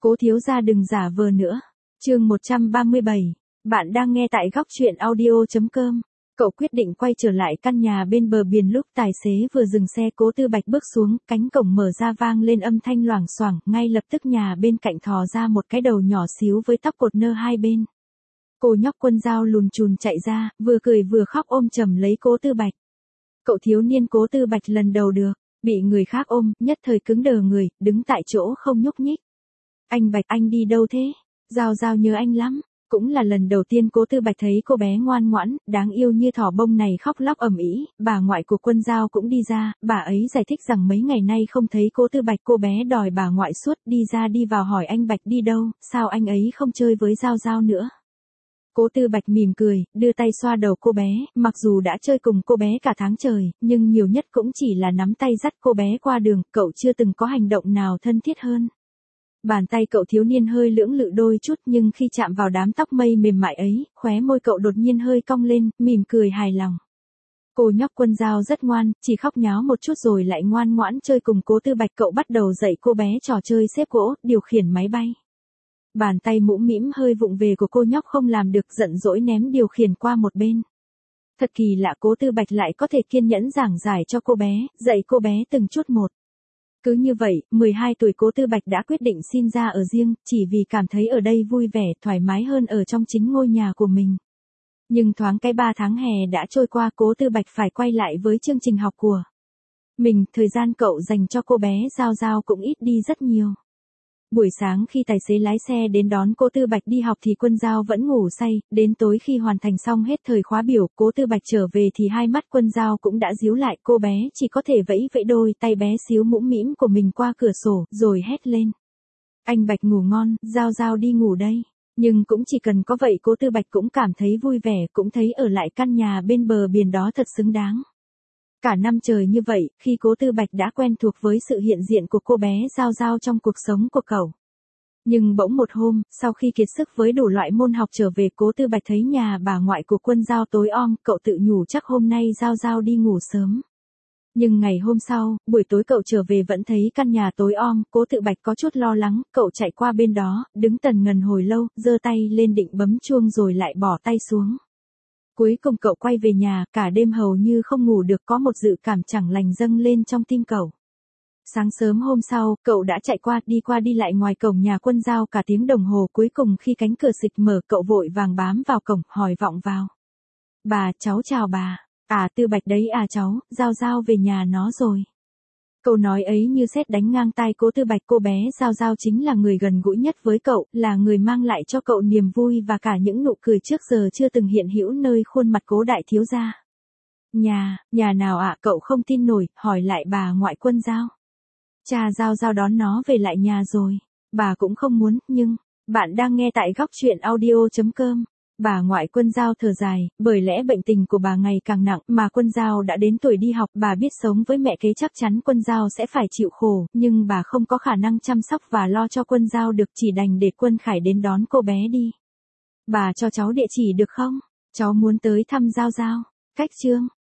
Cố thiếu gia đừng giả vờ nữa. Chương 137. Bạn đang nghe tại góc truyện audio.com. Cậu quyết định quay trở lại căn nhà bên bờ biển lúc tài xế vừa dừng xe. Cố Tư Bạch bước xuống, cánh cổng mở ra vang lên âm thanh loảng xoảng, ngay lập tức nhà bên cạnh thò ra một cái đầu nhỏ xíu với tóc cột nơ hai bên. Cô nhóc Quân Dao lùn chùn chạy ra, vừa cười vừa khóc ôm chầm lấy Cố Tư Bạch. Cậu thiếu niên Cố Tư Bạch lần đầu được bị người khác ôm, nhất thời cứng đờ người, đứng tại chỗ không nhúc nhích. Anh Bạch, anh đi đâu thế? Dao Dao nhớ anh lắm. Cũng là lần đầu tiên Cố Tư Bạch thấy cô bé ngoan ngoãn, đáng yêu như thỏ bông này khóc lóc ầm ĩ. Bà ngoại của Quân Dao cũng đi ra, bà ấy giải thích rằng mấy ngày nay không thấy Cố Tư Bạch, cô bé đòi bà ngoại suốt, đi ra đi vào hỏi anh Bạch đi đâu, sao anh ấy không chơi với Dao Dao nữa. Cố Tư Bạch mỉm cười, đưa tay xoa đầu cô bé, mặc dù đã chơi cùng cô bé cả tháng trời, nhưng nhiều nhất cũng chỉ là nắm tay dắt cô bé qua đường, cậu chưa từng có hành động nào thân thiết hơn. Bàn tay cậu thiếu niên hơi lưỡng lự đôi chút, nhưng khi chạm vào đám tóc mây mềm mại ấy, khóe môi cậu đột nhiên hơi cong lên, mỉm cười hài lòng. Cô nhóc Quân Dao rất ngoan, chỉ khóc nháo một chút rồi lại ngoan ngoãn chơi cùng Cố Tư Bạch. Cậu bắt đầu dạy cô bé trò chơi xếp gỗ, điều khiển máy bay. Bàn tay mũm mĩm hơi vụng về của cô nhóc không làm được, giận dỗi ném điều khiển qua một bên. Thật kỳ lạ, Cố Tư Bạch lại có thể kiên nhẫn giảng giải cho cô bé, dạy cô bé từng chút một. Cứ như vậy, 12 tuổi Cố Tư Bạch đã quyết định xin ra ở riêng, chỉ vì cảm thấy ở đây vui vẻ, thoải mái hơn ở trong chính ngôi nhà của mình. Nhưng thoáng cái 3 tháng hè đã trôi qua, Cố Tư Bạch phải quay lại với chương trình học của mình, thời gian cậu dành cho cô bé Dao Dao cũng ít đi rất nhiều. Buổi sáng khi tài xế lái xe đến đón Cố Tư Bạch đi học thì Quân Dao vẫn ngủ say, đến tối khi hoàn thành xong hết thời khóa biểu, Cố Tư Bạch trở về thì hai mắt Quân Dao cũng đã díu lại, cô bé chỉ có thể vẫy vẫy đôi tay bé xíu mũm mĩm của mình qua cửa sổ, rồi hét lên. Anh Bạch ngủ ngon, Dao Dao đi ngủ đây. Nhưng cũng chỉ cần có vậy Cố Tư Bạch cũng cảm thấy vui vẻ, cũng thấy ở lại căn nhà bên bờ biển đó thật xứng đáng. Cả năm trời như vậy, khi Cố Tư Bạch đã quen thuộc với sự hiện diện của cô bé Dao Dao trong cuộc sống của cậu. Nhưng bỗng một hôm, sau khi kiệt sức với đủ loại môn học trở về, Cố Tư Bạch thấy nhà bà ngoại của Quân Dao tối om, cậu tự nhủ chắc hôm nay Dao Dao đi ngủ sớm. Nhưng ngày hôm sau, buổi tối cậu trở về vẫn thấy căn nhà tối om, Cố Tư Bạch có chút lo lắng, cậu chạy qua bên đó, đứng tần ngần hồi lâu, giơ tay lên định bấm chuông rồi lại bỏ tay xuống. Cuối cùng cậu quay về nhà, cả đêm hầu như không ngủ được, có một dự cảm chẳng lành dâng lên trong tim cậu. Sáng sớm hôm sau, cậu đã chạy qua đi lại ngoài cổng nhà Quân Dao cả tiếng đồng hồ, cuối cùng khi cánh cửa xịch mở cậu vội vàng bám vào cổng, hỏi vọng vào. Bà, cháu chào bà. À, Tư Bạch đấy à cháu, Dao Dao về nhà nó rồi. Câu nói ấy như sét đánh ngang tai Cố Tư Bạch, cô bé Dao Dao chính là người gần gũi nhất với cậu, là người mang lại cho cậu niềm vui và cả những nụ cười trước giờ chưa từng hiện hữu nơi khuôn mặt Cố đại thiếu gia. Nhà nào ạ? Cậu không tin nổi, hỏi lại bà ngoại Quân Dao. Cha Dao Dao đón nó về lại nhà rồi. Bà cũng không muốn, nhưng bạn đang nghe tại góc truyện audio.com. Bà ngoại Quân Dao thở dài, bởi lẽ bệnh tình của bà ngày càng nặng, mà Quân Dao đã đến tuổi đi học, bà biết sống với mẹ kế chắc chắn Quân Dao sẽ phải chịu khổ, nhưng bà không có khả năng chăm sóc và lo cho Quân Dao được, chỉ đành để Quân Khải đến đón cô bé đi. Bà cho cháu địa chỉ được không? Cháu muốn tới thăm Dao Dao. Cách chương